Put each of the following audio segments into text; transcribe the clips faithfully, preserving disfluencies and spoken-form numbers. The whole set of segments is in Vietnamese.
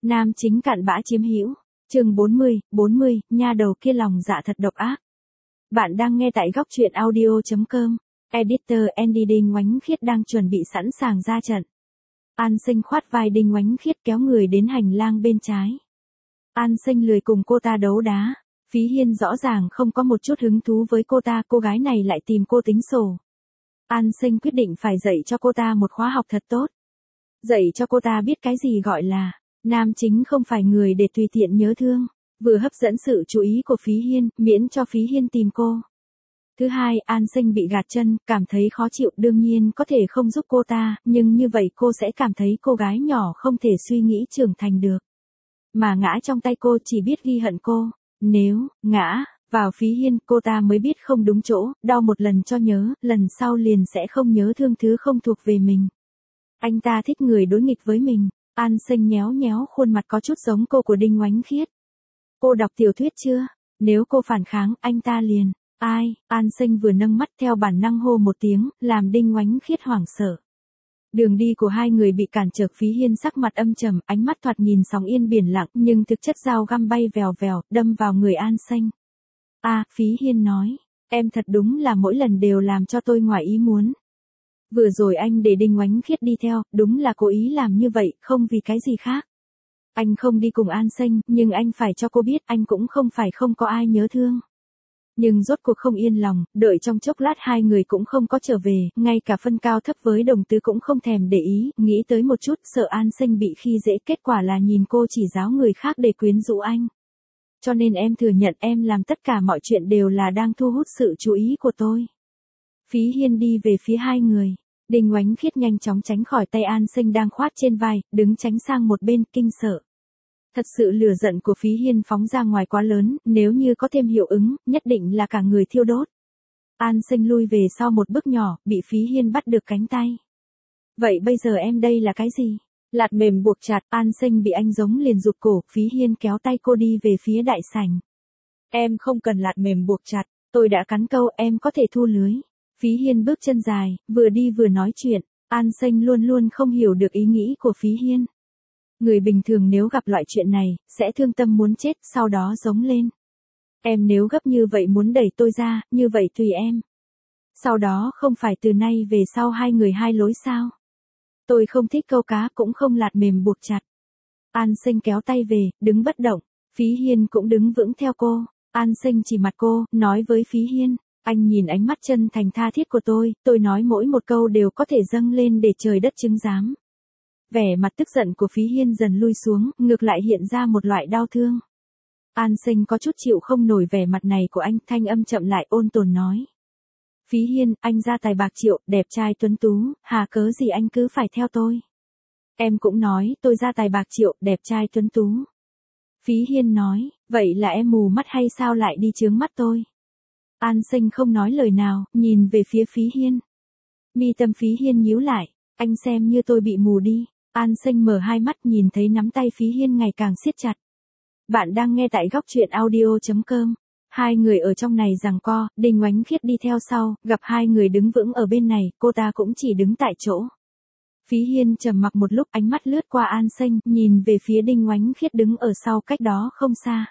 Nam chính cặn bã chiếm hữu. Chương bốn mươi, bốn mươi, nha đầu kia lòng dạ thật độc ác. Bạn đang nghe tại góc truyện audio chấm com. Editor Andy Đinh Ngoánh Khiết đang chuẩn bị sẵn sàng ra trận. An Sinh khoát vai Đinh Ngoánh Khiết kéo người đến hành lang bên trái. An Sinh lười cùng cô ta đấu đá. Phí Hiên rõ ràng không có một chút hứng thú với cô ta, cô gái này lại tìm cô tính sổ. An Sinh quyết định phải dạy cho cô ta một khóa học thật tốt. Dạy cho cô ta biết cái gì gọi là nam chính không phải người để tùy tiện nhớ thương, vừa hấp dẫn sự chú ý của Phí Hiên, miễn cho Phí Hiên tìm cô. Thứ hai, An Sinh bị gạt chân, cảm thấy khó chịu, đương nhiên có thể không giúp cô ta, nhưng như vậy cô sẽ cảm thấy cô gái nhỏ không thể suy nghĩ trưởng thành được. Mà ngã trong tay cô chỉ biết ghi hận cô, nếu ngã vào Phí Hiên cô ta mới biết không đúng chỗ, đau một lần cho nhớ, lần sau liền sẽ không nhớ thương thứ không thuộc về mình. Anh ta thích người đối nghịch với mình. An Sinh nhéo nhéo khuôn mặt có chút giống cô của Đinh Ngoánh Khiết. Cô đọc tiểu thuyết chưa? Nếu cô phản kháng, anh ta liền. Ai? An Sinh vừa nâng mắt theo bản năng hô một tiếng, làm Đinh Ngoánh Khiết hoảng sợ. Đường đi của hai người bị cản trở, Phí Hiên sắc mặt âm trầm, ánh mắt thoạt nhìn sóng yên biển lặng, nhưng thực chất dao găm bay vèo vèo, đâm vào người An Sinh. A, à, Phí Hiên nói, em thật đúng là mỗi lần đều làm cho tôi ngoài ý muốn. Vừa rồi anh để Đinh Ngoánh Khiết đi theo, đúng là cố ý làm như vậy, không vì cái gì khác. Anh không đi cùng An Sinh, nhưng anh phải cho cô biết anh cũng không phải không có ai nhớ thương. Nhưng rốt cuộc không yên lòng, đợi trong chốc lát hai người cũng không có trở về, ngay cả phân cao thấp với Đồng Tứ cũng không thèm để ý, nghĩ tới một chút sợ An Sinh bị khi dễ, kết quả là nhìn cô chỉ giáo người khác để quyến rũ anh. Cho nên em thừa nhận em làm tất cả mọi chuyện đều là đang thu hút sự chú ý của tôi. Phí Hiên đi về phía hai người. Đinh Ngoánh Khiết nhanh chóng tránh khỏi tay An Sinh đang khoát trên vai, đứng tránh sang một bên, kinh sợ. Thật sự lửa giận của Phí Hiên phóng ra ngoài quá lớn, nếu như có thêm hiệu ứng, nhất định là cả người thiêu đốt. An Sinh lui về sau một bước nhỏ, bị Phí Hiên bắt được cánh tay. Vậy bây giờ em đây là cái gì? Lạt mềm buộc chặt, An Sinh bị anh giống liền rụt cổ, Phí Hiên kéo tay cô đi về phía đại sảnh. Em không cần lạt mềm buộc chặt, tôi đã cắn câu, em có thể thu lưới. Phí Hiên bước chân dài, vừa đi vừa nói chuyện, An Sinh luôn luôn không hiểu được ý nghĩ của Phí Hiên. Người bình thường nếu gặp loại chuyện này, sẽ thương tâm muốn chết, sau đó giống lên. Em nếu gấp như vậy muốn đẩy tôi ra, như vậy tùy em. Sau đó không phải từ nay về sau hai người hai lối sao? Tôi không thích câu cá cũng không lạt mềm buộc chặt. An Sinh kéo tay về, đứng bất động, Phí Hiên cũng đứng vững theo cô. An Sinh chỉ mặt cô, nói với Phí Hiên. Anh nhìn ánh mắt chân thành tha thiết của tôi, tôi nói mỗi một câu đều có thể dâng lên để trời đất chứng giám. Vẻ mặt tức giận của Phí Hiên dần lui xuống, ngược lại hiện ra một loại đau thương. An Sinh có chút chịu không nổi vẻ mặt này của anh, thanh âm chậm lại ôn tồn nói. Phí Hiên, anh ra tài bạc triệu, đẹp trai tuấn tú, hà cớ gì anh cứ phải theo tôi. Em cũng nói, tôi ra tài bạc triệu, đẹp trai tuấn tú. Phí Hiên nói, vậy là em mù mắt hay sao lại đi chướng mắt tôi? An Sinh không nói lời nào, nhìn về phía Phí Hiên. Mi tâm Phí Hiên nhíu lại, anh xem như tôi bị mù đi. An Sinh mở hai mắt nhìn thấy nắm tay Phí Hiên ngày càng siết chặt. Bạn đang nghe tại góc truyện audio chấm com. Hai người ở trong này giằng co, Đinh Ngoánh Khiết đi theo sau, gặp hai người đứng vững ở bên này, cô ta cũng chỉ đứng tại chỗ. Phí Hiên trầm mặc một lúc, ánh mắt lướt qua An Sinh, nhìn về phía Đinh Ngoánh Khiết đứng ở sau cách đó không xa.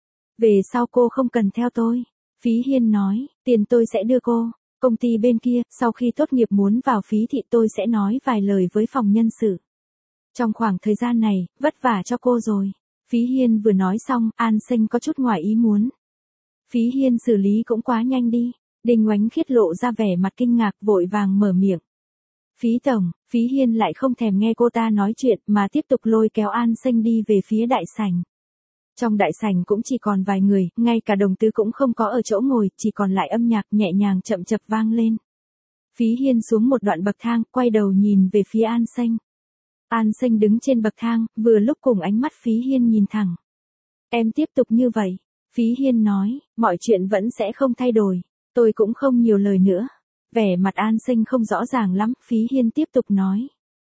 Về sau cô không cần theo tôi. Phí Hiên nói, tiền tôi sẽ đưa cô. Công ty bên kia, sau khi tốt nghiệp muốn vào Phí thị tôi sẽ nói vài lời với phòng nhân sự. Trong khoảng thời gian này, vất vả cho cô rồi. Phí Hiên vừa nói xong, An Sinh có chút ngoài ý muốn. Phí Hiên xử lý cũng quá nhanh đi. Đinh Ngoánh Khiết lộ ra vẻ mặt kinh ngạc, vội vàng mở miệng. Phí tổng, Phí Hiên lại không thèm nghe cô ta nói chuyện mà tiếp tục lôi kéo An Sinh đi về phía đại sảnh. Trong đại sảnh cũng chỉ còn vài người, ngay cả Đồng Tứ cũng không có ở chỗ ngồi, chỉ còn lại âm nhạc nhẹ nhàng chậm chập vang lên. Phí Hiên xuống một đoạn bậc thang, quay đầu nhìn về phía An Sinh. An Sinh đứng trên bậc thang, vừa lúc cùng ánh mắt Phí Hiên nhìn thẳng. Em tiếp tục như vậy. Phí Hiên nói, mọi chuyện vẫn sẽ không thay đổi, tôi cũng không nhiều lời nữa. Vẻ mặt An Sinh không rõ ràng lắm, Phí Hiên tiếp tục nói.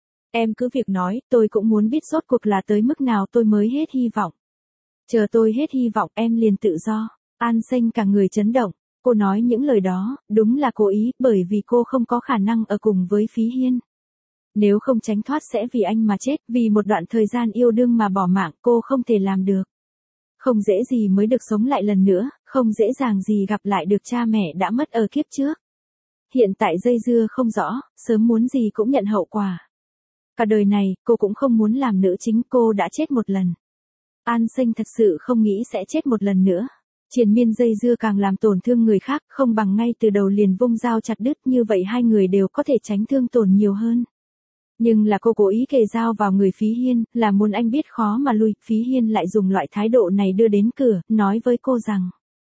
Em cứ việc nói, tôi cũng muốn biết rốt cuộc là tới mức nào tôi mới hết hy vọng. Chờ tôi hết hy vọng em liền tự do. An Sinh cả người chấn động, cô nói những lời đó, đúng là cố ý, bởi vì cô không có khả năng ở cùng với Phí Hiên. Nếu không tránh thoát sẽ vì anh mà chết, vì một đoạn thời gian yêu đương mà bỏ mạng, cô không thể làm được. Không dễ gì mới được sống lại lần nữa, không dễ dàng gì gặp lại được cha mẹ đã mất ở kiếp trước. Hiện tại dây dưa không rõ, sớm muốn gì cũng nhận hậu quả. Cả đời này, cô cũng không muốn làm nữ chính, cô đã chết một lần. An Sinh thật sự không nghĩ sẽ chết một lần nữa. Triền miên dây dưa càng làm tổn thương người khác, không bằng ngay từ đầu liền vung dao chặt đứt, như vậy hai người đều có thể tránh thương tổn nhiều hơn. Nhưng là cô cố ý kề dao vào người Phí Hiên, là muốn anh biết khó mà lui. Phí Hiên lại dùng loại thái độ này đưa đến cửa, nói với cô rằng: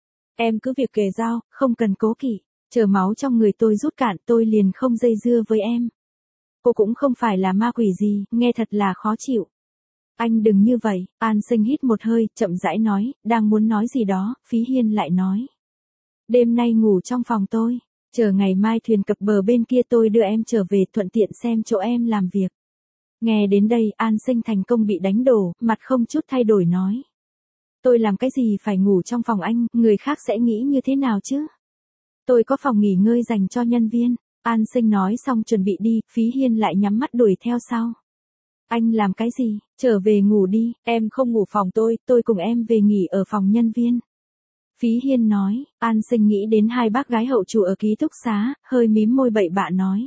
em cứ việc kề dao, không cần cố kỵ, chờ máu trong người tôi rút cạn tôi liền không dây dưa với em. Cô cũng không phải là ma quỷ gì, nghe thật là khó chịu. Anh đừng như vậy. An Sinh hít một hơi, chậm rãi nói, đang muốn nói gì đó, Phí Hiên lại nói: đêm nay ngủ trong phòng tôi, chờ ngày mai thuyền cập bờ bên kia tôi đưa em trở về, thuận tiện xem chỗ em làm việc. Nghe đến đây, An Sinh thành công bị đánh đổ, mặt không chút thay đổi nói: tôi làm cái gì phải ngủ trong phòng anh, người khác sẽ nghĩ như thế nào chứ? Tôi có phòng nghỉ ngơi dành cho nhân viên. An Sinh nói xong chuẩn bị đi, Phí Hiên lại nhắm mắt đuổi theo sau. Anh làm cái gì? Trở về ngủ đi, em không ngủ phòng tôi, tôi cùng em về nghỉ ở phòng nhân viên. Phí Hiên nói. An Sinh nghĩ đến hai bác gái hậu trụ ở ký túc xá, hơi mím môi bậy bạ nói: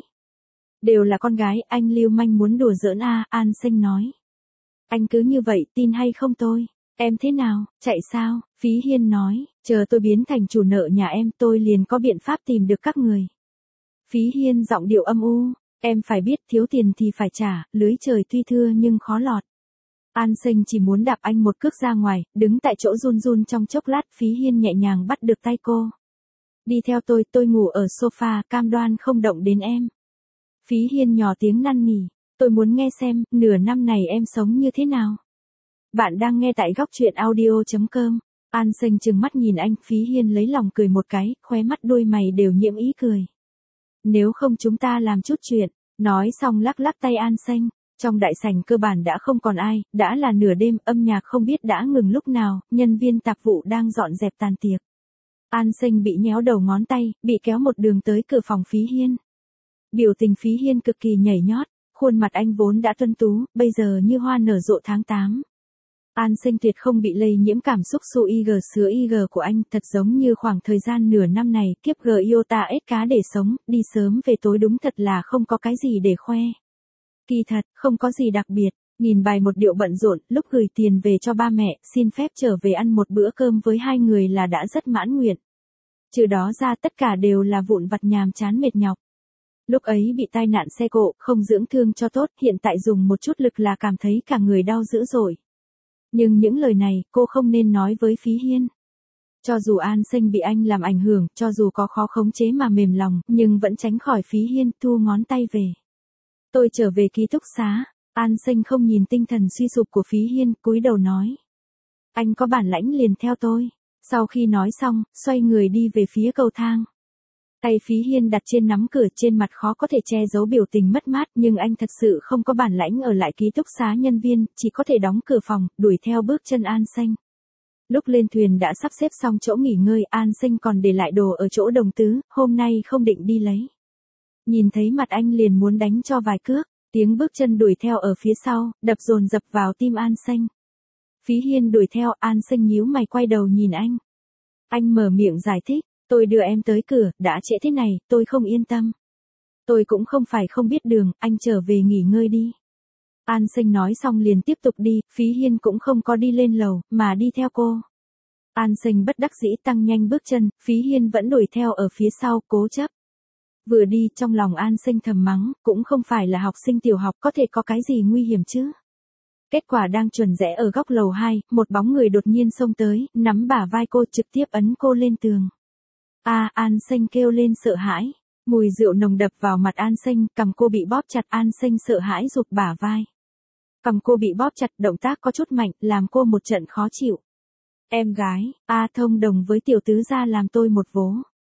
đều là con gái, anh lưu manh muốn đùa giỡn à? An Sinh nói: anh cứ như vậy, tin hay không tôi? Em thế nào, chạy sao? Phí Hiên nói: chờ tôi biến thành chủ nợ nhà em, tôi liền có biện pháp tìm được các người. Phí Hiên giọng điệu âm u: em phải biết, thiếu tiền thì phải trả, lưới trời tuy thưa nhưng khó lọt. An Sinh chỉ muốn đạp anh một cước ra ngoài, đứng tại chỗ run run trong chốc lát. Phí Hiên nhẹ nhàng bắt được tay cô. Đi theo tôi, tôi ngủ ở sofa, cam đoan không động đến em. Phí Hiên nhỏ tiếng năn nỉ: tôi muốn nghe xem, nửa năm này em sống như thế nào. Bạn đang nghe tại góc truyện audio chấm com. An Sinh trừng mắt nhìn anh, Phí Hiên lấy lòng cười một cái, khóe mắt đôi mày đều nhiễm ý cười. Nếu không chúng ta làm chút chuyện. Nói xong lắc lắc tay An Sinh. Trong đại sảnh cơ bản đã không còn ai, đã là nửa đêm, âm nhạc không biết đã ngừng lúc nào, nhân viên tạp vụ đang dọn dẹp tàn tiệc. An Sinh bị nhéo đầu ngón tay, bị kéo một đường tới cửa phòng Phí Hiên. Biểu tình Phí Hiên cực kỳ nhảy nhót, khuôn mặt anh vốn đã tuấn tú, bây giờ như hoa nở rộ tháng tám. An Sinh tuyệt không bị lây nhiễm cảm xúc su ig sứa ig của anh, thật giống như khoảng thời gian nửa năm này, kiếp g iota ếch cá để sống, đi sớm về tối đúng thật là không có cái gì để khoe. Kỳ thật, không có gì đặc biệt, nghìn bài một điệu bận rộn, lúc gửi tiền về cho ba mẹ, xin phép trở về ăn một bữa cơm với hai người là đã rất mãn nguyện. Trừ đó ra tất cả đều là vụn vặt nhàm chán mệt nhọc. Lúc ấy bị tai nạn xe cộ, không dưỡng thương cho tốt, hiện tại dùng một chút lực là cảm thấy cả người đau dữ dội. Nhưng những lời này, cô không nên nói với Phí Hiên. Cho dù An Sinh bị anh làm ảnh hưởng, cho dù có khó khống chế mà mềm lòng, nhưng vẫn tránh khỏi Phí Hiên, thu ngón tay về. Tôi trở về ký túc xá. An Sinh không nhìn tinh thần suy sụp của Phí Hiên, cúi đầu nói: anh có bản lãnh liền theo tôi. Sau khi nói xong, xoay người đi về phía cầu thang. Tay Phí Hiên đặt trên nắm cửa, trên mặt khó có thể che giấu biểu tình mất mát, nhưng anh thật sự không có bản lãnh ở lại ký túc xá nhân viên, chỉ có thể đóng cửa phòng, đuổi theo bước chân An Sinh. Lúc lên thuyền đã sắp xếp xong chỗ nghỉ ngơi, An Sinh còn để lại đồ ở chỗ đồng tứ, hôm nay không định đi lấy. Nhìn thấy mặt anh liền muốn đánh cho vài cước, tiếng bước chân đuổi theo ở phía sau, đập dồn dập vào tim An Sinh. Phí Hiên đuổi theo, An Sinh nhíu mày quay đầu nhìn anh. Anh mở miệng giải thích: tôi đưa em tới cửa, đã trễ thế này, tôi không yên tâm. Tôi cũng không phải không biết đường, anh trở về nghỉ ngơi đi. An Sinh nói xong liền tiếp tục đi, Phí Hiên cũng không có đi lên lầu, mà đi theo cô. An Sinh bất đắc dĩ tăng nhanh bước chân, Phí Hiên vẫn đuổi theo ở phía sau, cố chấp. Vừa đi, trong lòng An Sinh thầm mắng, cũng không phải là học sinh tiểu học, có thể có cái gì nguy hiểm chứ. Kết quả đang chuẩn rẽ ở góc lầu hai, một bóng người đột nhiên xông tới, nắm bả vai cô trực tiếp ấn cô lên tường. A, à, An Sinh kêu lên sợ hãi. Mùi rượu nồng đập vào mặt An Sinh, cằm cô bị bóp chặt, An Sinh sợ hãi rụt bả vai. Cằm cô bị bóp chặt, động tác có chút mạnh, làm cô một trận khó chịu. Em gái, A thông đồng với tiểu tứ gia làm tôi một vố.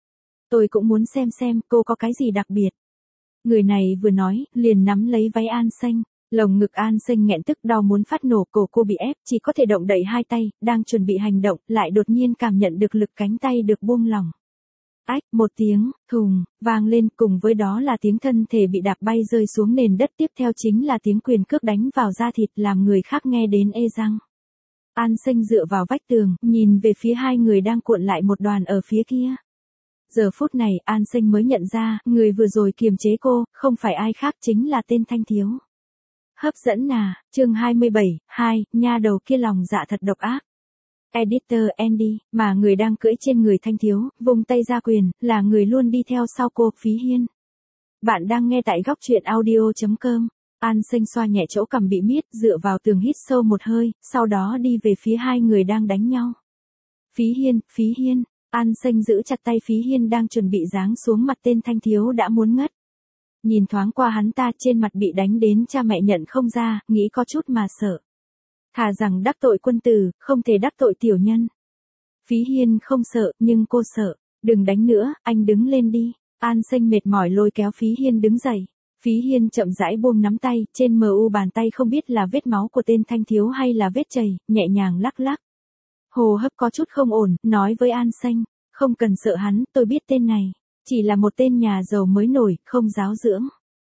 Tôi cũng muốn xem xem cô có cái gì đặc biệt. Người này vừa nói, liền nắm lấy váy An Sinh. Lồng ngực An Sinh nghẹn tức đau muốn phát nổ, cổ cô bị ép, chỉ có thể động đậy hai tay, đang chuẩn bị hành động, lại đột nhiên cảm nhận được lực cánh tay được buông lỏng. Ách, một tiếng, thùng, vang lên, cùng với đó là tiếng thân thể bị đạp bay rơi xuống nền đất, tiếp theo chính là tiếng quyền cước đánh vào da thịt làm người khác nghe đến ê răng. An Sinh dựa vào vách tường, nhìn về phía hai người đang cuộn lại một đoàn ở phía kia. Giờ phút này, An Sinh mới nhận ra, người vừa rồi kiềm chế cô, không phải ai khác chính là tên Thanh Thiếu. Hấp dẫn à, chương hai mươi bảy, hai, nha đầu kia lòng dạ thật độc ác. Editor Andy, mà người đang cưỡi trên người Thanh Thiếu, vùng tay ra quyền, là người luôn đi theo sau cô, Phí Hiên. Bạn đang nghe tại góc truyện audio chấm com. An Sinh xoa nhẹ chỗ cằm bị miết, dựa vào tường hít sâu một hơi, sau đó đi về phía hai người đang đánh nhau. Phí Hiên, Phí Hiên, An Sinh giữ chặt tay Phí Hiên đang chuẩn bị giáng xuống mặt tên Thanh Thiếu đã muốn ngất. Nhìn thoáng qua hắn ta, trên mặt bị đánh đến cha mẹ nhận không ra, nghĩ có chút mà sợ. Thà rằng đắc tội quân tử, không thể đắc tội tiểu nhân. Phí Hiên không sợ, nhưng cô sợ. Đừng đánh nữa, anh đứng lên đi. An Sinh mệt mỏi lôi kéo Phí Hiên đứng dậy. Phí Hiên chậm rãi buông nắm tay, trên mờ u bàn tay không biết là vết máu của tên Thanh Thiếu hay là vết chày, nhẹ nhàng lắc lắc. Hồ hấp có chút không ổn, nói với An Sinh, không cần sợ hắn, tôi biết tên này. Chỉ là một tên nhà giàu mới nổi, không giáo dưỡng.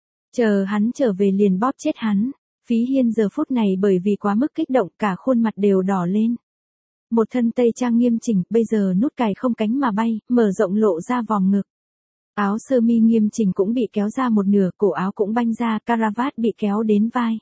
Chờ hắn trở về liền bóp chết hắn. Phí Hiên giờ phút này bởi vì quá mức kích động, cả khuôn mặt đều đỏ lên. Một thân tây trang nghiêm chỉnh, bây giờ nút cài không cánh mà bay, mở rộng lộ ra vòng ngực. Áo sơ mi nghiêm chỉnh cũng bị kéo ra một nửa, cổ áo cũng banh ra, caravat bị kéo đến vai.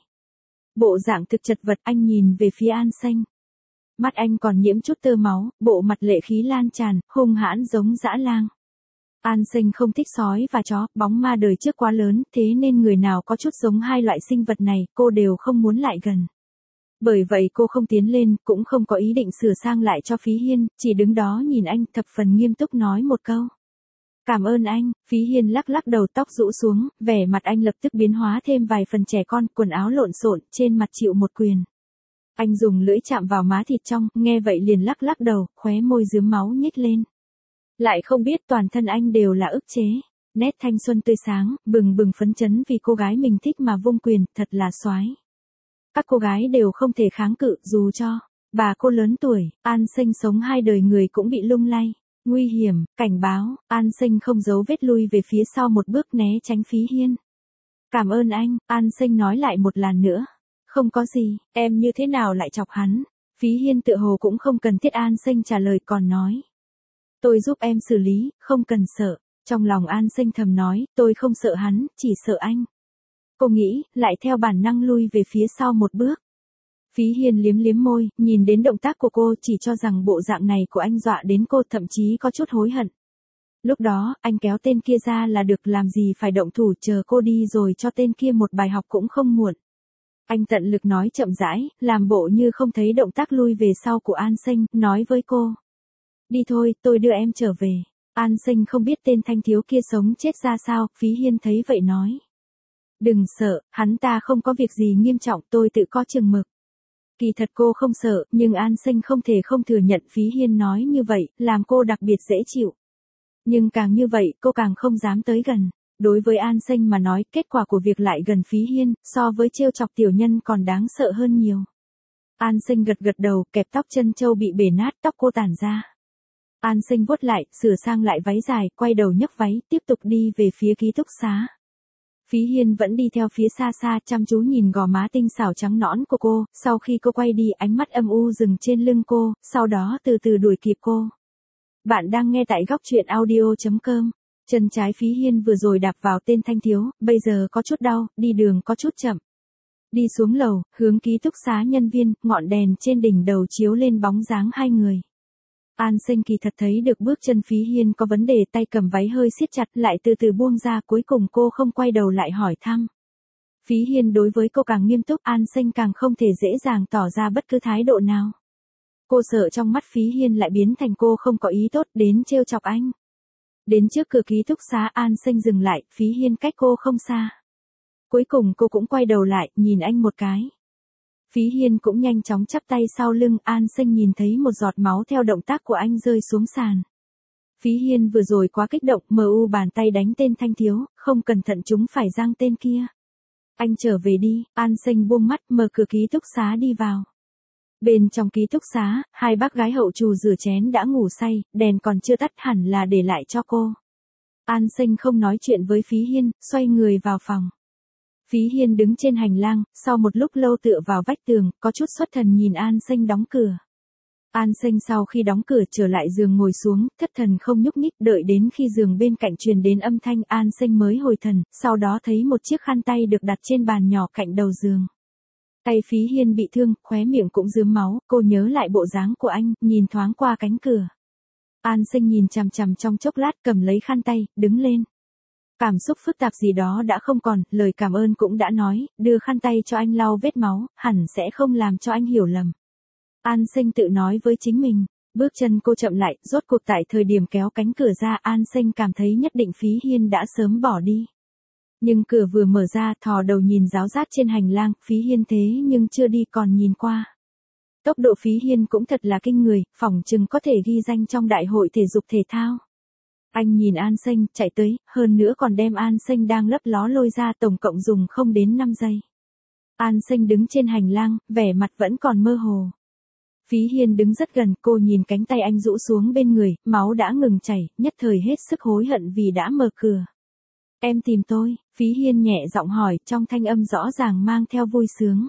Bộ dạng thực chật vật, anh nhìn về phía An Sinh. Mắt anh còn nhiễm chút tơ máu, bộ mặt lệ khí lan tràn, hung hãn giống dã lang. An Sinh không thích sói và chó, bóng ma đời trước quá lớn, thế nên người nào có chút giống hai loại sinh vật này, cô đều không muốn lại gần. Bởi vậy cô không tiến lên, cũng không có ý định sửa sang lại cho Phí Hiên, chỉ đứng đó nhìn anh, thập phần nghiêm túc nói một câu. Cảm ơn anh. Phí Hiên lắc lắc đầu, tóc rũ xuống, vẻ mặt anh lập tức biến hóa thêm vài phần trẻ con, quần áo lộn xộn, trên mặt chịu một quyền. Anh dùng lưỡi chạm vào má thịt trong, nghe vậy liền lắc lắc đầu, khóe môi rướm máu nhếch lên. Lại không biết toàn thân anh đều là ức chế. Nét thanh xuân tươi sáng, bừng bừng phấn chấn vì cô gái mình thích mà vung quyền, thật là soái. Các cô gái đều không thể kháng cự, dù cho bà cô lớn tuổi. An Sinh sống hai đời người cũng bị lung lay. Nguy hiểm, cảnh báo. An Sinh không giấu vết lui về phía sau một bước, né tránh Phí Hiên. Cảm ơn anh. An Sinh nói lại một lần nữa. Không có gì, em như thế nào lại chọc hắn. Phí Hiên tựa hồ cũng không cần thiết An Sinh trả lời, còn nói. Tôi giúp em xử lý, không cần sợ. Trong lòng An Sinh thầm nói, tôi không sợ hắn, chỉ sợ anh. Cô nghĩ, lại theo bản năng lui về phía sau một bước. Phí Hiên liếm liếm môi, nhìn đến động tác của cô, chỉ cho rằng bộ dạng này của anh dọa đến cô, thậm chí có chút hối hận. Lúc đó, anh kéo tên kia ra là được, làm gì phải động thủ, chờ cô đi rồi cho tên kia một bài học cũng không muộn. Anh tận lực nói chậm rãi, làm bộ như không thấy động tác lui về sau của An Sinh, nói với cô. Đi thôi, tôi đưa em trở về. An Sinh không biết tên Thanh Thiếu kia sống chết ra sao, Phí Hiên thấy vậy nói. Đừng sợ, hắn ta không có việc gì nghiêm trọng, tôi tự có chừng mực. Kỳ thật cô không sợ, nhưng An Sinh không thể không thừa nhận Phí Hiên nói như vậy, làm cô đặc biệt dễ chịu. Nhưng càng như vậy, cô càng không dám tới gần. Đối với An Sinh mà nói, kết quả của việc lại gần Phí Hiên, so với trêu chọc tiểu nhân còn đáng sợ hơn nhiều. An Sinh gật gật đầu, kẹp tóc chân châu bị bể nát, tóc cô tản ra. An Sinh vuốt lại, sửa sang lại váy dài, quay đầu nhấc váy, tiếp tục đi về phía ký túc xá. Phí Hiên vẫn đi theo phía xa xa, chăm chú nhìn gò má tinh xảo trắng nõn của cô, sau khi cô quay đi, ánh mắt âm u dừng trên lưng cô, sau đó từ từ đuổi kịp cô. Bạn đang nghe tại góc truyện audio chấm com. Chân trái Phí Hiên vừa rồi đạp vào tên Thanh Thiếu, bây giờ có chút đau, đi đường có chút chậm. Đi xuống lầu, hướng ký túc xá nhân viên, ngọn đèn trên đỉnh đầu chiếu lên bóng dáng hai người. An Sinh kỳ thật thấy được bước chân Phí Hiên có vấn đề, tay cầm váy hơi siết chặt, lại từ từ buông ra, cuối cùng cô không quay đầu lại hỏi thăm. Phí Hiên đối với cô càng nghiêm túc, An Sinh càng không thể dễ dàng tỏ ra bất cứ thái độ nào. Cô sợ trong mắt Phí Hiên lại biến thành cô không có ý tốt đến trêu chọc anh. Đến trước cửa ký túc xá, An Sinh dừng lại, Phí Hiên cách cô không xa. Cuối cùng cô cũng quay đầu lại, nhìn anh một cái. Phí Hiên cũng nhanh chóng chắp tay sau lưng, An Sinh nhìn thấy một giọt máu theo động tác của anh rơi xuống sàn. Phí Hiên vừa rồi quá kích động, mờ u bàn tay đánh tên Thanh Thiếu, không cẩn thận chúng phải giang tên kia. Anh trở về đi. An Sinh buông mắt, mở cửa ký túc xá đi vào. Bên trong ký túc xá, hai bác gái hậu trù rửa chén đã ngủ say, đèn còn chưa tắt hẳn là để lại cho cô. An Sinh không nói chuyện với Phí Hiên, xoay người vào phòng. Phí Hiên đứng trên hành lang, sau một lúc lâu tựa vào vách tường, có chút xuất thần nhìn An Sinh đóng cửa. An Sinh sau khi đóng cửa trở lại giường ngồi xuống, thất thần không nhúc nhích, đợi đến khi giường bên cạnh truyền đến âm thanh An Sinh mới hồi thần, sau đó thấy một chiếc khăn tay được đặt trên bàn nhỏ cạnh đầu giường. Tay Phí Hiên bị thương, khóe miệng cũng rướm máu, cô nhớ lại bộ dáng của anh, nhìn thoáng qua cánh cửa. An Sinh nhìn chằm chằm trong chốc lát, cầm lấy khăn tay, đứng lên. Cảm xúc phức tạp gì đó đã không còn, lời cảm ơn cũng đã nói, đưa khăn tay cho anh lau vết máu, hẳn sẽ không làm cho anh hiểu lầm. An Sinh tự nói với chính mình, bước chân cô chậm lại, rốt cuộc tại thời điểm kéo cánh cửa ra An Sinh cảm thấy nhất định Phí Hiên đã sớm bỏ đi. Nhưng cửa vừa mở ra, thò đầu nhìn ráo rát trên hành lang, Phí Hiên thế nhưng chưa đi còn nhìn qua. Tốc độ Phí Hiên cũng thật là kinh người, phỏng chừng có thể ghi danh trong đại hội thể dục thể thao. Anh nhìn An Sinh, chạy tới, hơn nữa còn đem An Sinh đang lấp ló lôi ra, tổng cộng dùng không đến năm giây. An Sinh đứng trên hành lang, vẻ mặt vẫn còn mơ hồ. Phí Hiên đứng rất gần, cô nhìn cánh tay anh rũ xuống bên người, máu đã ngừng chảy, nhất thời hết sức hối hận vì đã mở cửa. Em tìm tôi, Phí Hiên nhẹ giọng hỏi, trong thanh âm rõ ràng mang theo vui sướng.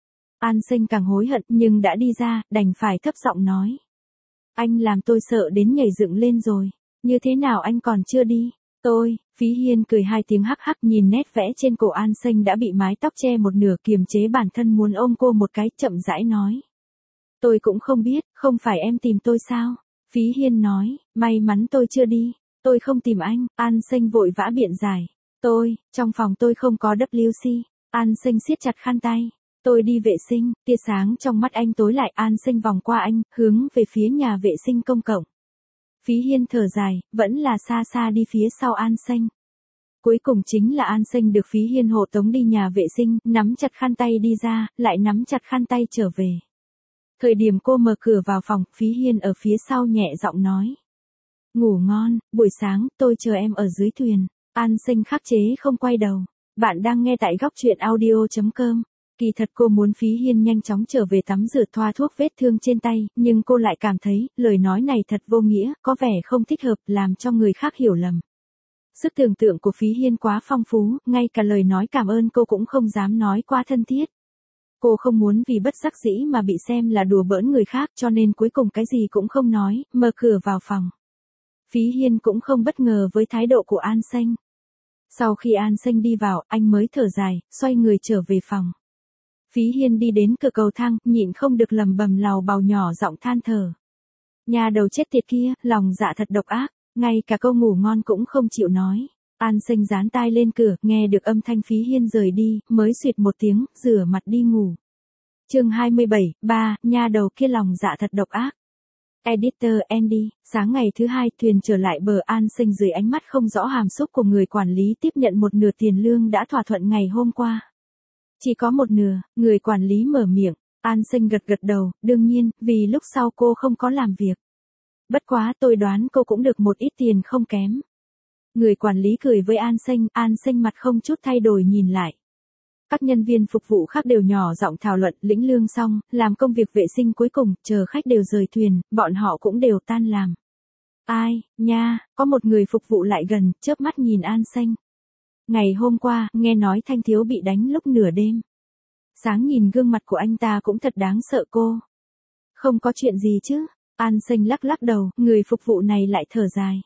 An Sinh càng hối hận nhưng đã đi ra, đành phải thấp giọng nói. Anh làm tôi sợ đến nhảy dựng lên rồi, như thế nào anh còn chưa đi? Tôi, Phí Hiên cười hai tiếng hắc hắc nhìn nét vẽ trên cổ An Sinh đã bị mái tóc che một nửa kiềm chế bản thân muốn ôm cô một cái chậm rãi nói. Tôi cũng không biết, không phải em tìm tôi sao? Phí Hiên nói, may mắn tôi chưa đi, tôi không tìm anh, An Sinh vội vã biện giải. Tôi, trong phòng tôi không có W C, An Sinh siết chặt khăn tay. Tôi đi vệ sinh, tia sáng trong mắt anh tối lại An Sinh vòng qua anh, hướng về phía nhà vệ sinh công cộng. Phí Hiên thở dài, vẫn là xa xa đi phía sau An Sinh. Cuối cùng chính là An Sinh được Phí Hiên hộ tống đi nhà vệ sinh, nắm chặt khăn tay đi ra, lại nắm chặt khăn tay trở về. Thời điểm cô mở cửa vào phòng, Phí Hiên ở phía sau nhẹ giọng nói. Ngủ ngon, buổi sáng, tôi chờ em ở dưới thuyền. An Sinh khắc chế không quay đầu. Bạn đang nghe tại góc truyện audio chấm com. Kỳ thật cô muốn Phí Hiên nhanh chóng trở về tắm rửa thoa thuốc vết thương trên tay, nhưng cô lại cảm thấy, lời nói này thật vô nghĩa, có vẻ không thích hợp, làm cho người khác hiểu lầm. Sức tưởng tượng của Phí Hiên quá phong phú, ngay cả lời nói cảm ơn cô cũng không dám nói quá thân thiết. Cô không muốn vì bất đắc dĩ mà bị xem là đùa bỡn người khác cho nên cuối cùng cái gì cũng không nói, mở cửa vào phòng. Phí Hiên cũng không bất ngờ với thái độ của An Sinh. Sau khi An Sinh đi vào, anh mới thở dài, xoay người trở về phòng. Phí Hiên đi đến cửa cầu thang, nhịn không được lầm bầm lầu bầu nhỏ giọng than thở. Nhà đầu chết tiệt kia, lòng dạ thật độc ác, ngay cả câu ngủ ngon cũng không chịu nói. An Sinh dán tai lên cửa, nghe được âm thanh Phí Hiên rời đi, mới xuyệt một tiếng, rửa mặt đi ngủ. Chương hai mươi bảy, ba, nhà đầu kia lòng dạ thật độc ác. Editor Andy, sáng ngày thứ hai thuyền trở lại bờ An Sinh dưới ánh mắt không rõ hàm xúc của người quản lý tiếp nhận một nửa tiền lương đã thỏa thuận ngày hôm qua. Chỉ có một nửa, người quản lý mở miệng, An Sinh gật gật đầu, đương nhiên, vì lúc sau cô không có làm việc. Bất quá tôi đoán cô cũng được một ít tiền không kém. Người quản lý cười với An Sinh, An Sinh mặt không chút thay đổi nhìn lại. Các nhân viên phục vụ khác đều nhỏ giọng thảo luận, lĩnh lương xong, làm công việc vệ sinh cuối cùng, chờ khách đều rời thuyền, bọn họ cũng đều tan làm. Ai, nha, có một người phục vụ lại gần, chớp mắt nhìn An Sinh. Ngày hôm qua, nghe nói Thanh Thiếu bị đánh lúc nửa đêm. Sáng nhìn gương mặt của anh ta cũng thật đáng sợ cô. Không có chuyện gì chứ, An Sinh lắc lắc đầu, người phục vụ này lại thở dài.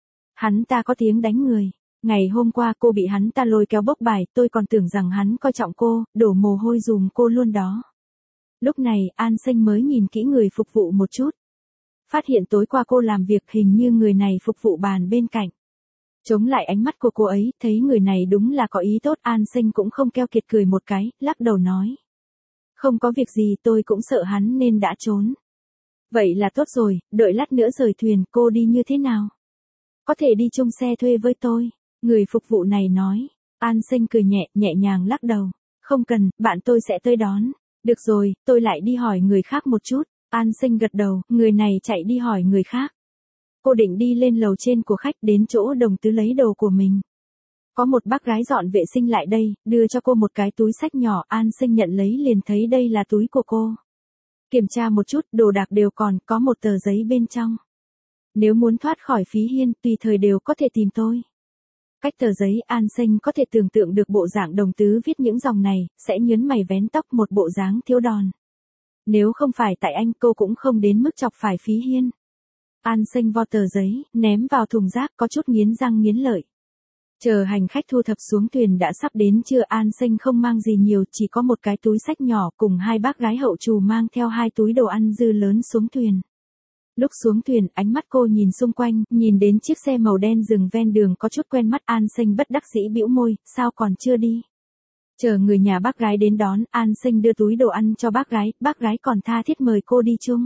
Hắn ta có tiếng đánh người. Ngày hôm qua cô bị hắn ta lôi kéo bốc bài, tôi còn tưởng rằng hắn coi trọng cô, đổ mồ hôi dùm cô luôn đó. Lúc này, An Sinh mới nhìn kỹ người phục vụ một chút. Phát hiện tối qua cô làm việc hình như người này phục vụ bàn bên cạnh. Chống lại ánh mắt của cô ấy, thấy người này đúng là có ý tốt, An Sinh cũng không keo kiệt cười một cái, lắc đầu nói. Không có việc gì, tôi cũng sợ hắn nên đã trốn. Vậy là tốt rồi, đợi lát nữa rời thuyền, cô đi như thế nào? Có thể đi chung xe thuê với tôi. Người phục vụ này nói. An Sinh cười nhẹ, nhẹ nhàng lắc đầu. Không cần, bạn tôi sẽ tới đón. Được rồi, tôi lại đi hỏi người khác một chút. An Sinh gật đầu, người này chạy đi hỏi người khác. Cô định đi lên lầu trên của khách đến chỗ Đồng Tứ lấy đồ của mình. Có một bác gái dọn vệ sinh lại đây, đưa cho cô một cái túi xách nhỏ, An Sinh nhận lấy liền thấy đây là túi của cô. Kiểm tra một chút, đồ đạc đều còn, có một tờ giấy bên trong. Nếu muốn thoát khỏi Phí Hiên, tùy thời đều có thể tìm tôi. Cách tờ giấy, An Sinh có thể tưởng tượng được bộ dạng Đồng Tứ viết những dòng này, sẽ nhớn mày vén tóc một bộ dáng thiếu đòn. Nếu không phải tại anh, cô cũng không đến mức chọc phải Phí Hiên. An Sinh vo tờ giấy, ném vào thùng rác, có chút nghiến răng nghiến lợi. Chờ hành khách thu thập xuống thuyền đã sắp đến trưa. An Sinh không mang gì nhiều, chỉ có một cái túi xách nhỏ cùng hai bác gái hậu trù mang theo hai túi đồ ăn dư lớn xuống thuyền. Lúc xuống thuyền, ánh mắt cô nhìn xung quanh, nhìn đến chiếc xe màu đen dừng ven đường có chút quen mắt. An Sinh bất đắc dĩ bĩu môi, sao còn chưa đi? Chờ người nhà bác gái đến đón, An Sinh đưa túi đồ ăn cho bác gái, bác gái còn tha thiết mời cô đi chung.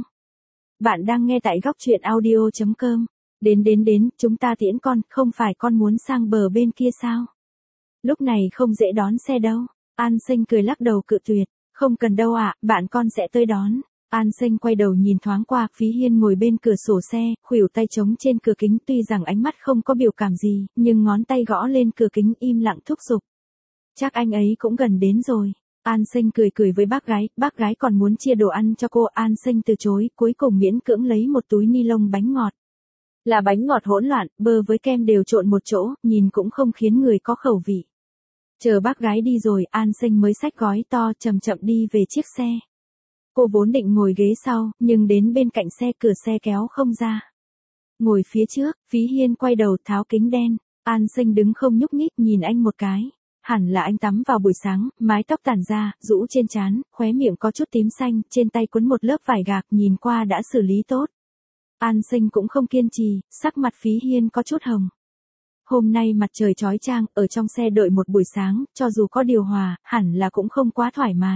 Bạn đang nghe tại góc truyện audio chấm com. Đến đến đến, chúng ta tiễn con, không phải con muốn sang bờ bên kia sao? Lúc này không dễ đón xe đâu. An Sinh cười lắc đầu cự tuyệt, không cần đâu ạ, bạn con sẽ tới đón. An Sinh quay đầu nhìn thoáng qua, Phí Hiên ngồi bên cửa sổ xe, khuỷu tay trống trên cửa kính, tuy rằng ánh mắt không có biểu cảm gì, nhưng ngón tay gõ lên cửa kính im lặng thúc giục. Chắc anh ấy cũng gần đến rồi. An Sinh cười cười với bác gái, bác gái còn muốn chia đồ ăn cho cô. An Sinh từ chối, cuối cùng miễn cưỡng lấy một túi ni lông bánh ngọt. Là bánh ngọt hỗn loạn, bơ với kem đều trộn một chỗ, nhìn cũng không khiến người có khẩu vị. Chờ bác gái đi rồi, An Sinh mới xách gói to chậm chậm đi về chiếc xe. Cô vốn định ngồi ghế sau, nhưng đến bên cạnh xe cửa xe kéo không ra. Ngồi phía trước, Phí Hiên quay đầu tháo kính đen. An Sinh đứng không nhúc nhích nhìn anh một cái. Hẳn là anh tắm vào buổi sáng, mái tóc tản ra, rũ trên trán, khóe miệng có chút tím xanh, trên tay quấn một lớp vải gạc, nhìn qua đã xử lý tốt. An Sinh cũng không kiên trì, sắc mặt Phí Hiên có chút hồng. Hôm nay mặt trời chói chang, ở trong xe đợi một buổi sáng, cho dù có điều hòa, hẳn là cũng không quá thoải mái.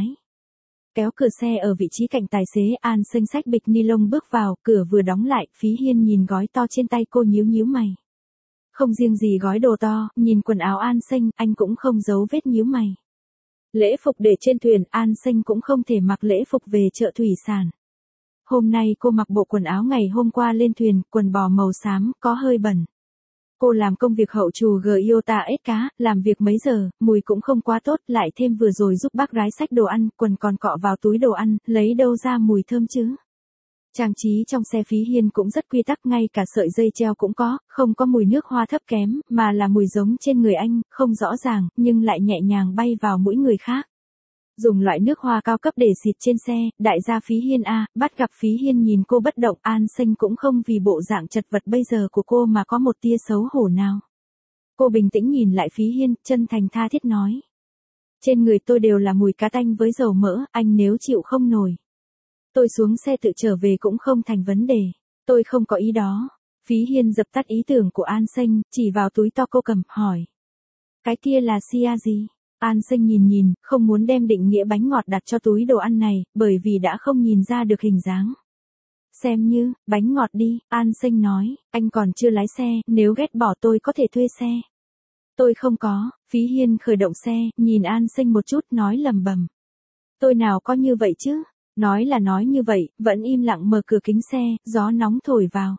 Kéo cửa xe ở vị trí cạnh tài xế, An Sinh xách bịch ni lông bước vào, cửa vừa đóng lại, Phí Hiên nhìn gói to trên tay cô nhíu nhíu mày. Không riêng gì gói đồ to, nhìn quần áo An Sinh, anh cũng không giấu vết nhíu mày. Lễ phục để trên thuyền, An Sinh cũng không thể mặc lễ phục về chợ thủy sản. Hôm nay cô mặc bộ quần áo ngày hôm qua lên thuyền, quần bò màu xám, có hơi bẩn. Cô làm công việc hậu trù Giota ếch cá, làm việc mấy giờ, mùi cũng không quá tốt, lại thêm vừa rồi giúp bác gái xách đồ ăn, quần còn cọ vào túi đồ ăn, lấy đâu ra mùi thơm chứ. Trang trí trong xe Phí Hiên cũng rất quy tắc, ngay cả sợi dây treo cũng có, không có mùi nước hoa thấp kém, mà là mùi giống trên người anh, không rõ ràng, nhưng lại nhẹ nhàng bay vào mũi người khác. Dùng loại nước hoa cao cấp để xịt trên xe, đại gia Phí Hiên a, bắt gặp Phí Hiên nhìn cô bất động, An Sinh cũng không vì bộ dạng chật vật bây giờ của cô mà có một tia xấu hổ nào. Cô bình tĩnh nhìn lại Phí Hiên, chân thành tha thiết nói. Trên người tôi đều là mùi cá tanh với dầu mỡ, anh nếu chịu không nổi. Tôi xuống xe tự trở về cũng không thành vấn đề, tôi không có ý đó. Phí Hiên dập tắt ý tưởng của An Sinh, chỉ vào túi to cô cầm, hỏi. Cái kia là sia gì? An Sinh nhìn nhìn, không muốn đem định nghĩa bánh ngọt đặt cho túi đồ ăn này, bởi vì đã không nhìn ra được hình dáng. Xem như, bánh ngọt đi, An Sinh nói, anh còn chưa lái xe, nếu ghét bỏ tôi có thể thuê xe. Tôi không có. Phí Hiên khởi động xe, nhìn An Sinh một chút, nói lầm bầm. Tôi nào có như vậy chứ? Nói là nói như vậy, vẫn im lặng mở cửa kính xe, gió nóng thổi vào.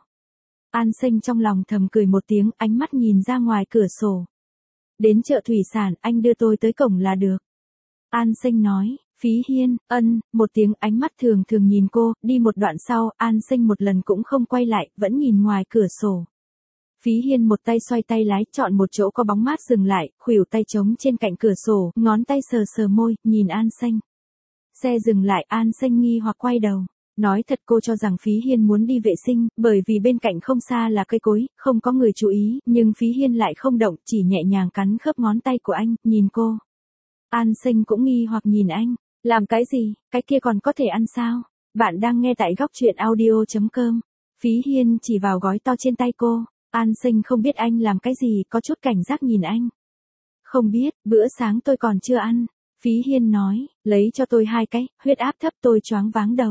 An Sinh trong lòng thầm cười một tiếng, ánh mắt nhìn ra ngoài cửa sổ. Đến chợ thủy sản, anh đưa tôi tới cổng là được. An Sinh nói. Phí Hiên, ân, một tiếng, ánh mắt thường thường nhìn cô, đi một đoạn sau, An Sinh một lần cũng không quay lại, vẫn nhìn ngoài cửa sổ. Phí Hiên một tay xoay tay lái, chọn một chỗ có bóng mát dừng lại, khuỷu tay trống trên cạnh cửa sổ, ngón tay sờ sờ môi, nhìn An Sinh. Xe dừng lại, An Sinh nghi hoặc quay đầu. Nói thật cô cho rằng Phí Hiên muốn đi vệ sinh, bởi vì bên cạnh không xa là cây cối, không có người chú ý, nhưng Phí Hiên lại không động, chỉ nhẹ nhàng cắn khớp ngón tay của anh, nhìn cô. An Sinh cũng nghi hoặc nhìn anh, làm cái gì, cái kia còn có thể ăn sao? Bạn đang nghe tại góc truyện audio chấm com. Phí Hiên chỉ vào gói to trên tay cô, An Sinh không biết anh làm cái gì, có chút cảnh giác nhìn anh. Không biết, bữa sáng tôi còn chưa ăn. Phí Hiên nói, lấy cho tôi hai cái, huyết áp thấp, tôi choáng váng đầu.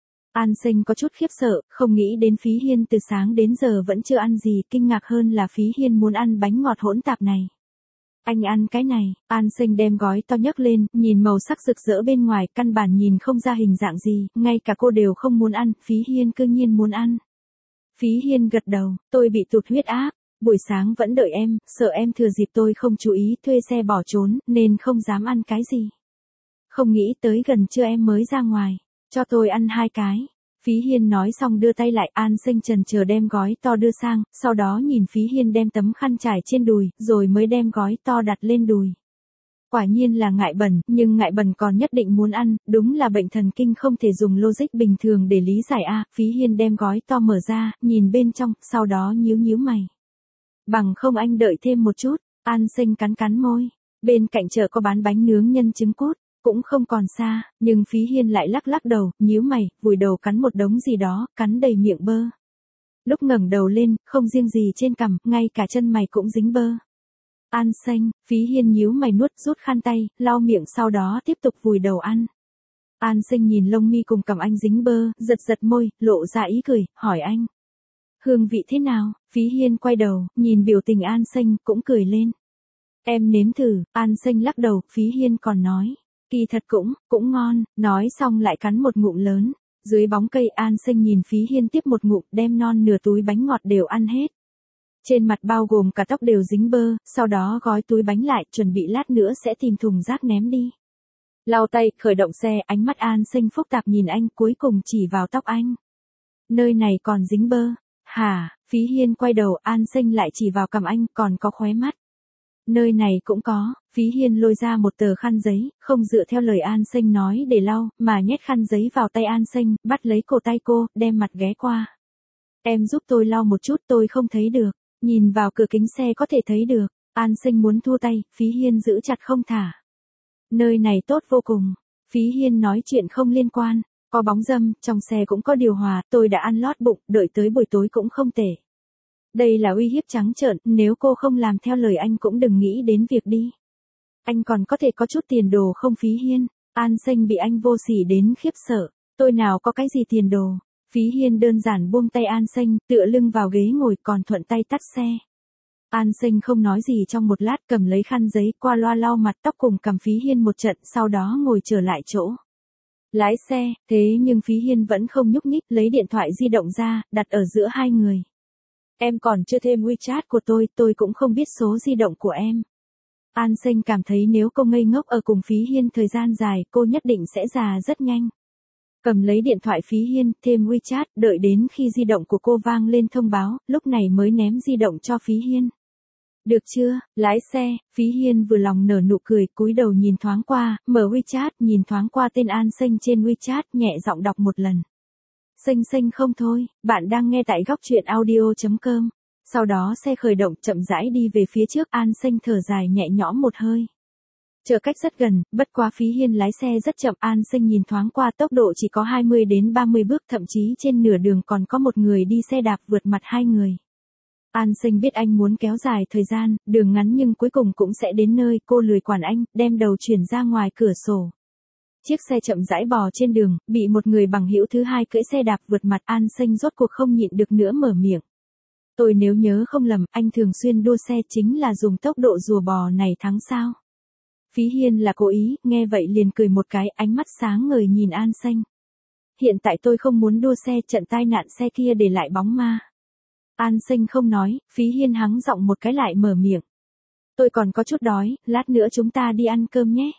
An Sinh có chút khiếp sợ, không nghĩ đến Phí Hiên từ sáng đến giờ vẫn chưa ăn gì, kinh ngạc hơn là Phí Hiên muốn ăn bánh ngọt hỗn tạp này. Anh ăn cái này, An Sinh đem gói to nhấc lên, nhìn màu sắc rực rỡ bên ngoài, căn bản nhìn không ra hình dạng gì, ngay cả cô đều không muốn ăn, Phí Hiên cư nhiên muốn ăn. Phí Hiên gật đầu, tôi bị tụt huyết áp, buổi sáng vẫn đợi em, sợ em thừa dịp tôi không chú ý thuê xe bỏ trốn, nên không dám ăn cái gì. Không nghĩ tới gần trưa em mới ra ngoài. Cho tôi ăn hai cái. Phí Hiên nói xong đưa tay lại, An Sinh chần chờ đem gói to đưa sang, sau đó nhìn Phí Hiên đem tấm khăn trải trên đùi, rồi mới đem gói to đặt lên đùi. Quả nhiên là ngại bẩn, nhưng ngại bẩn còn nhất định muốn ăn, đúng là bệnh thần kinh không thể dùng logic bình thường để lý giải a. Phí Hiên đem gói to mở ra, nhìn bên trong, sau đó nhíu nhíu mày. Bằng không anh đợi thêm một chút. An Sinh cắn cắn môi. Bên cạnh chợ có bán bánh nướng nhân trứng cút, cũng không còn xa, nhưng Phí Hiên lại lắc lắc đầu, nhíu mày, vùi đầu cắn một đống gì đó, cắn đầy miệng bơ. Lúc ngẩng đầu lên, không riêng gì trên cằm, ngay cả chân mày cũng dính bơ. An Sinh, Phí Hiên nhíu mày nuốt, rút khăn tay, lau miệng, sau đó tiếp tục vùi đầu ăn. An Sinh nhìn lông mi cùng cằm anh dính bơ, giật giật môi, lộ ra ý cười, hỏi anh. Hương vị thế nào? Phí Hiên quay đầu, nhìn biểu tình An Sinh, cũng cười lên. Em nếm thử. An Sinh lắc đầu, Phí Hiên còn nói. Kỳ thật cũng, cũng ngon, nói xong lại cắn một ngụm lớn. Dưới bóng cây An Sinh nhìn Phí Hiên tiếp một ngụm, đem non nửa túi bánh ngọt đều ăn hết. Trên mặt bao gồm cả tóc đều dính bơ, sau đó gói túi bánh lại, chuẩn bị lát nữa sẽ tìm thùng rác ném đi. Lau tay, khởi động xe, ánh mắt An Sinh phức tạp nhìn anh, cuối cùng chỉ vào tóc anh. Nơi này còn dính bơ. Hả? Phí Hiên quay đầu, An Sinh lại chỉ vào cằm anh, còn có khóe mắt. Nơi này cũng có. Phí Hiên lôi ra một tờ khăn giấy, không dựa theo lời An Sinh nói để lau, mà nhét khăn giấy vào tay An Sinh, bắt lấy cổ tay cô, đem mặt ghé qua. Em giúp tôi lau một chút, tôi không thấy được. Nhìn vào cửa kính xe có thể thấy được. An Sinh muốn thua tay, Phí Hiên giữ chặt không thả. Nơi này tốt vô cùng. Phí Hiên nói chuyện không liên quan. Có bóng râm, trong xe cũng có điều hòa, tôi đã ăn lót bụng, đợi tới buổi tối cũng không tệ. Đây là uy hiếp trắng trợn, nếu cô không làm theo lời anh cũng đừng nghĩ đến việc đi. Anh còn có thể có chút tiền đồ không Phí Hiên? An Sinh bị anh vô sỉ đến khiếp sợ. Tôi nào có cái gì tiền đồ? Phí Hiên đơn giản buông tay An Sinh, tựa lưng vào ghế ngồi, còn thuận tay tắt xe. An Sinh không nói gì trong một lát, cầm lấy khăn giấy qua loa lau mặt tóc cùng cầm Phí Hiên một trận, sau đó ngồi trở lại chỗ. Lái xe, thế nhưng Phí Hiên vẫn không nhúc nhích, lấy điện thoại di động ra, đặt ở giữa hai người. Em còn chưa thêm WeChat của tôi, tôi cũng không biết số di động của em. An Sinh cảm thấy nếu cô ngây ngốc ở cùng Phí Hiên thời gian dài, cô nhất định sẽ già rất nhanh. Cầm lấy điện thoại Phí Hiên, thêm WeChat, đợi đến khi di động của cô vang lên thông báo, lúc này mới ném di động cho Phí Hiên. Được chưa? Lái xe, Phí Hiên vừa lòng nở nụ cười, cúi đầu nhìn thoáng qua, mở WeChat, nhìn thoáng qua tên An Sinh trên WeChat, nhẹ giọng đọc một lần. Sinh sinh không thôi, bạn đang nghe tại góc truyện audio chấm com. Sau đó xe khởi động, chậm rãi đi về phía trước, An Sinh thở dài nhẹ nhõm một hơi. Chợ cách rất gần, bất quá Phí Hiên lái xe rất chậm, An Sinh nhìn thoáng qua tốc độ chỉ có hai mươi đến ba mươi bước, thậm chí trên nửa đường còn có một người đi xe đạp vượt mặt hai người. An Sinh biết anh muốn kéo dài thời gian, đường ngắn nhưng cuối cùng cũng sẽ đến nơi, cô lười quản anh, đem đầu chuyển ra ngoài cửa sổ. Chiếc xe chậm rãi bò trên đường, bị một người bằng hữu thứ hai cưỡi xe đạp vượt mặt, An Sinh rốt cuộc không nhịn được nữa mở miệng. Tôi nếu nhớ không lầm, anh thường xuyên đua xe chính là dùng tốc độ rùa bò này thắng sao? Phí Hiên là cố ý, nghe vậy liền cười một cái, ánh mắt sáng ngời nhìn An Sinh. Hiện tại tôi không muốn đua xe, trận tai nạn xe kia để lại bóng ma. An Sinh không nói, Phí Hiên hắng giọng một cái lại mở miệng. Tôi còn có chút đói, lát nữa chúng ta đi ăn cơm nhé.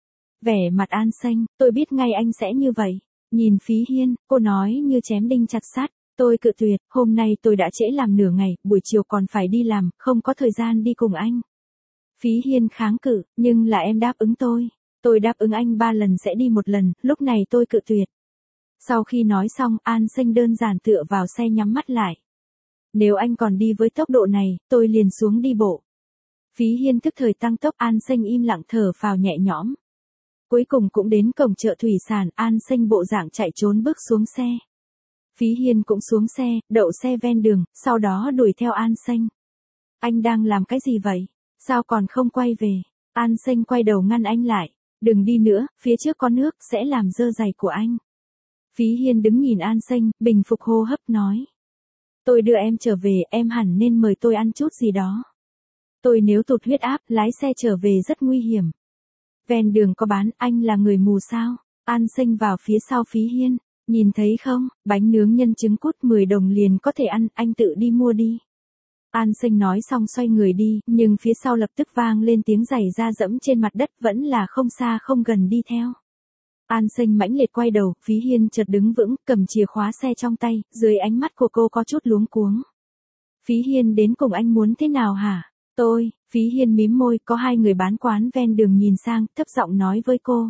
Vẻ mặt An Sinh, tôi biết ngay anh sẽ như vậy. Nhìn Phí Hiên, cô nói như chém đinh chặt sắt. Tôi cự tuyệt, hôm nay tôi đã trễ làm nửa ngày, buổi chiều còn phải đi làm, không có thời gian đi cùng anh. Phí Hiên kháng cự, nhưng là em đáp ứng tôi. Tôi đáp ứng anh ba lần sẽ đi một lần, lúc này tôi cự tuyệt. Sau khi nói xong, An Sinh đơn giản tựa vào xe nhắm mắt lại. Nếu anh còn đi với tốc độ này, tôi liền xuống đi bộ. Phí Hiên tức thời tăng tốc, An Sinh im lặng thở phào nhẹ nhõm. Cuối cùng cũng đến cổng chợ thủy sản, An Sinh bộ dạng chạy trốn bước xuống xe. Phí Hiên cũng xuống xe, đậu xe ven đường, sau đó đuổi theo An Sinh. Anh đang làm cái gì vậy? Sao còn không quay về? An Sinh quay đầu ngăn anh lại. Đừng đi nữa, phía trước có nước, sẽ làm dơ giày của anh. Phí Hiên đứng nhìn An Sinh, bình phục hô hấp nói. Tôi đưa em trở về, em hẳn nên mời tôi ăn chút gì đó. Tôi nếu tụt huyết áp, lái xe trở về rất nguy hiểm. Ven đường có bán, anh là người mù sao? An Sinh vào phía sau Phí Hiên. Nhìn thấy không, bánh nướng nhân trứng cút mười đồng liền có thể ăn, anh tự đi mua đi. An Sinh nói xong xoay người đi, nhưng phía sau lập tức vang lên tiếng giày da dẫm trên mặt đất, vẫn là không xa không gần đi theo. An Sinh mãnh liệt quay đầu, Phí Hiên chợt đứng vững, cầm chìa khóa xe trong tay, dưới ánh mắt của cô có chút luống cuống. Phí Hiên đến cùng anh muốn thế nào hả? Tôi, Phí Hiên mím môi, có hai người bán quán ven đường nhìn sang, thấp giọng nói với cô.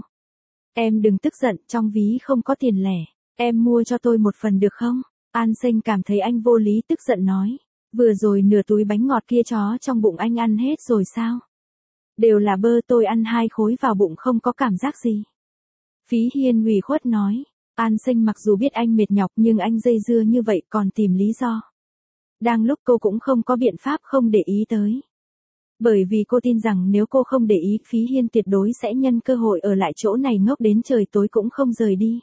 Em đừng tức giận, trong ví không có tiền lẻ. Em mua cho tôi một phần được không? An Sinh cảm thấy anh vô lý tức giận nói. Vừa rồi nửa túi bánh ngọt kia chó trong bụng anh ăn hết rồi sao? Đều là bơ, tôi ăn hai khối vào bụng không có cảm giác gì. Phí Hiên ủy khuất nói. An Sinh mặc dù biết anh mệt nhọc nhưng anh dây dưa như vậy còn tìm lý do. Đang lúc cô cũng không có biện pháp không để ý tới. Bởi vì cô tin rằng nếu cô không để ý, Phí Hiên tuyệt đối sẽ nhân cơ hội ở lại chỗ này ngốc đến trời tối cũng không rời đi.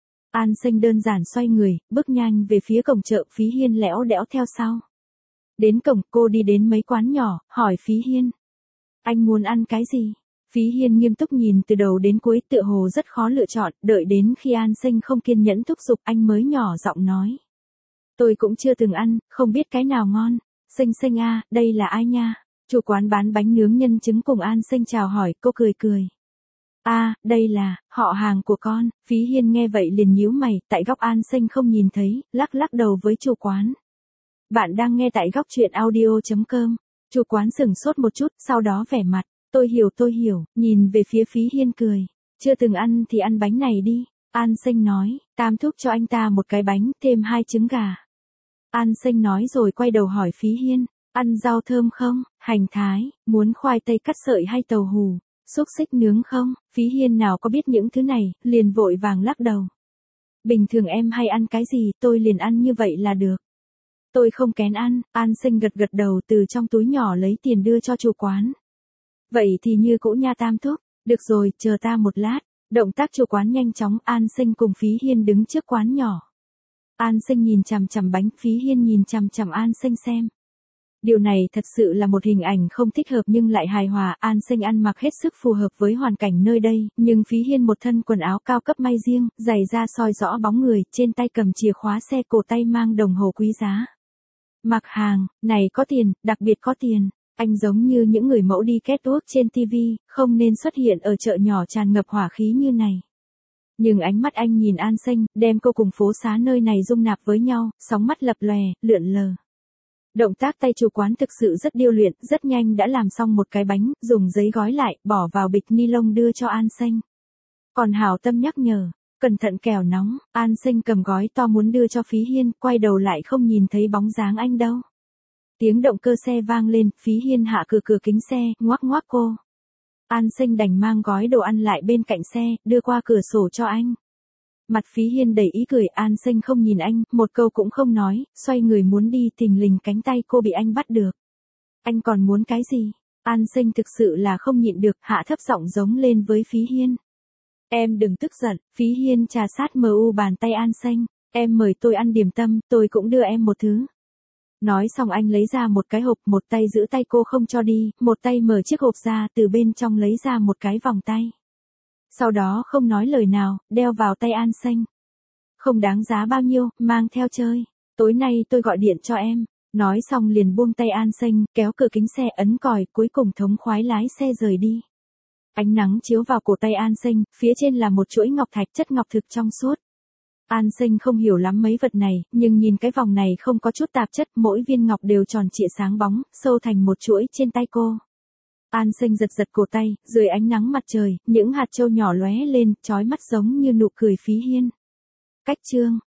An Sinh đơn giản xoay người, bước nhanh về phía cổng chợ, Phí Hiên lẽo đẽo theo sau. Đến cổng, cô đi đến mấy quán nhỏ, hỏi Phí Hiên. Anh muốn ăn cái gì? Phí Hiên nghiêm túc nhìn từ đầu đến cuối, tựa hồ rất khó lựa chọn, đợi đến khi An Sinh không kiên nhẫn thúc giục anh mới nhỏ giọng nói. Tôi cũng chưa từng ăn, không biết cái nào ngon. Sinh Sinh à, đây là ai nha? Chủ quán bán bánh nướng nhân trứng cùng An Sinh chào hỏi, cô cười cười. À, đây là, họ hàng của con. Phí Hiên nghe vậy liền nhíu mày, tại góc An Sinh không nhìn thấy, lắc lắc đầu với chủ quán. Bạn đang nghe tại góc truyện audio chấm com. Chủ quán sửng sốt một chút, sau đó vẻ mặt. Tôi hiểu tôi hiểu, nhìn về phía Phí Hiên cười. Chưa từng ăn thì ăn bánh này đi. An Sinh nói, Tam thúc cho anh ta một cái bánh, thêm hai trứng gà. An Sinh nói rồi quay đầu hỏi Phí Hiên, ăn rau thơm không, hành thái, muốn khoai tây cắt sợi hay tàu hù, xúc xích nướng không? Phí Hiên nào có biết những thứ này, liền vội vàng lắc đầu. Bình thường em hay ăn cái gì, tôi liền ăn như vậy là được. Tôi không kén ăn. An Sinh gật gật đầu, từ trong túi nhỏ lấy tiền đưa cho chủ quán. Vậy thì như cũ nha Tam thúc, được rồi, chờ ta một lát. Động tác chủ quán nhanh chóng, An Sinh cùng Phí Hiên đứng trước quán nhỏ. An Sinh nhìn chằm chằm bánh, Phí Hiên nhìn chằm chằm An Sinh xem. Điều này thật sự là một hình ảnh không thích hợp nhưng lại hài hòa. An Sinh ăn mặc hết sức phù hợp với hoàn cảnh nơi đây, nhưng Phí Hiên một thân quần áo cao cấp may riêng, giày da soi rõ bóng người, trên tay cầm chìa khóa xe, cổ tay mang đồng hồ quý giá. Mặc hàng, này có tiền, đặc biệt có tiền. Anh giống như những người mẫu đi catwalk trên ti vi, không nên xuất hiện ở chợ nhỏ tràn ngập hỏa khí như này. Nhưng ánh mắt anh nhìn An Sinh, đem cô cùng phố xá nơi này dung nạp với nhau, sóng mắt lập lòe, lượn lờ. Động tác tay chủ quán thực sự rất điêu luyện, rất nhanh đã làm xong một cái bánh, dùng giấy gói lại, bỏ vào bịch ni lông đưa cho An Sinh. Còn hảo tâm nhắc nhở, cẩn thận kẻo nóng. An Sinh cầm gói to muốn đưa cho Phí Hiên, quay đầu lại không nhìn thấy bóng dáng anh đâu. Tiếng động cơ xe vang lên, Phí Hiên hạ cửa cửa kính xe, ngoắc ngoắc cô. An Sinh đành mang gói đồ ăn lại bên cạnh xe, đưa qua cửa sổ cho anh. Mặt Phí Hiên đầy ý cười, An Sinh không nhìn anh, một câu cũng không nói, xoay người muốn đi, thình lình cánh tay cô bị anh bắt được. Anh còn muốn cái gì? An Sinh thực sự là không nhịn được, hạ thấp giọng giống lên với Phí Hiên. Em đừng tức giận. Phí Hiên trà sát mờ u bàn tay An Sinh. Em mời tôi ăn điểm tâm, tôi cũng đưa em một thứ. Nói xong anh lấy ra một cái hộp, một tay giữ tay cô không cho đi, một tay mở chiếc hộp ra, từ bên trong lấy ra một cái vòng tay. Sau đó không nói lời nào, đeo vào tay An Sinh. Không đáng giá bao nhiêu, mang theo chơi. Tối nay tôi gọi điện cho em. Nói xong liền buông tay An Sinh, kéo cửa kính xe, ấn còi, cuối cùng thống khoái lái xe rời đi. Ánh nắng chiếu vào cổ tay An Sinh, phía trên là một chuỗi ngọc thạch chất ngọc thực trong suốt. An Sinh không hiểu lắm mấy vật này, nhưng nhìn cái vòng này không có chút tạp chất, mỗi viên ngọc đều tròn trịa sáng bóng, sâu thành một chuỗi trên tay cô. An Sinh giật giật cổ tay, dưới ánh nắng mặt trời, những hạt châu nhỏ lóe lên, chói mắt giống như nụ cười Phí Hiên. Cách chương